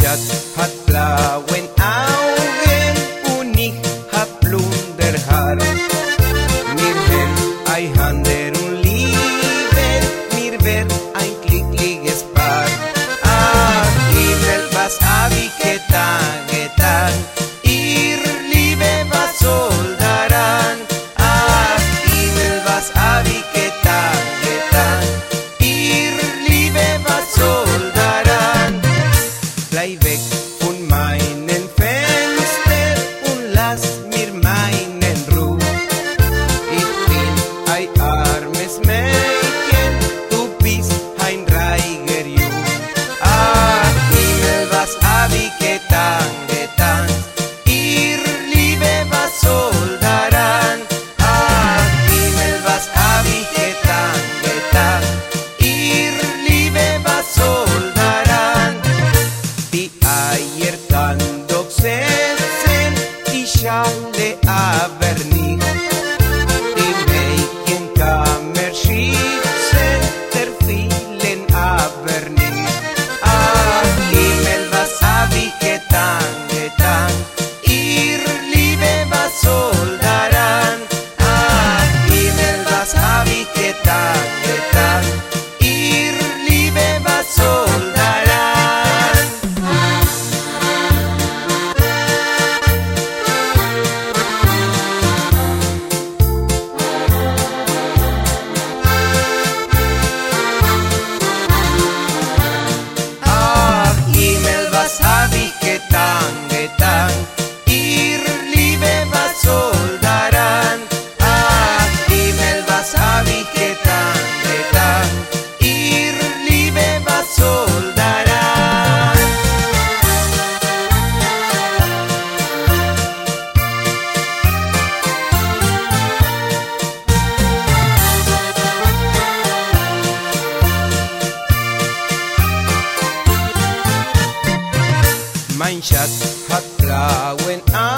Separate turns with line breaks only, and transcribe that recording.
Schat hat blauen Augen und ich hab blunder Haar. Wir haben einander und lieben, wir wär ein glückliches Paar. Ach, Himmel, was hab ich getan? Ihr Liebe, was soll daran? Ach, Himmel, was hab ich getan? Ihr Liebe, was soll daran? Bleib weg von meinen Fenster und lass mir meinen Ruhe. Ich bin ein armes Mädchen, du bist ein reicher Jung. Ach, Himmel, was hab ich getan? Ihr Liebe, was soll daran? Ach, Himmel, was hab ich getan? Ihr Liebe, was soll daran? Die Eier kann doch setzen, die Schale aber nicht. Die Mädchen kann man schützen, der vielen aber nicht. Ach, Himmel, was hab ich getan? Ihr Liebe, was soll daran? Ach, Himmel, was hab ich getan? Ihr Liebe, was soll daran? Ach, Himmel, was hab ich getan? Ihr Liebe, was soll daran? Ach, Himmel, was hab ich getan? Ihr Liebe, was soll daran? Mein Schatz hat blauen Augen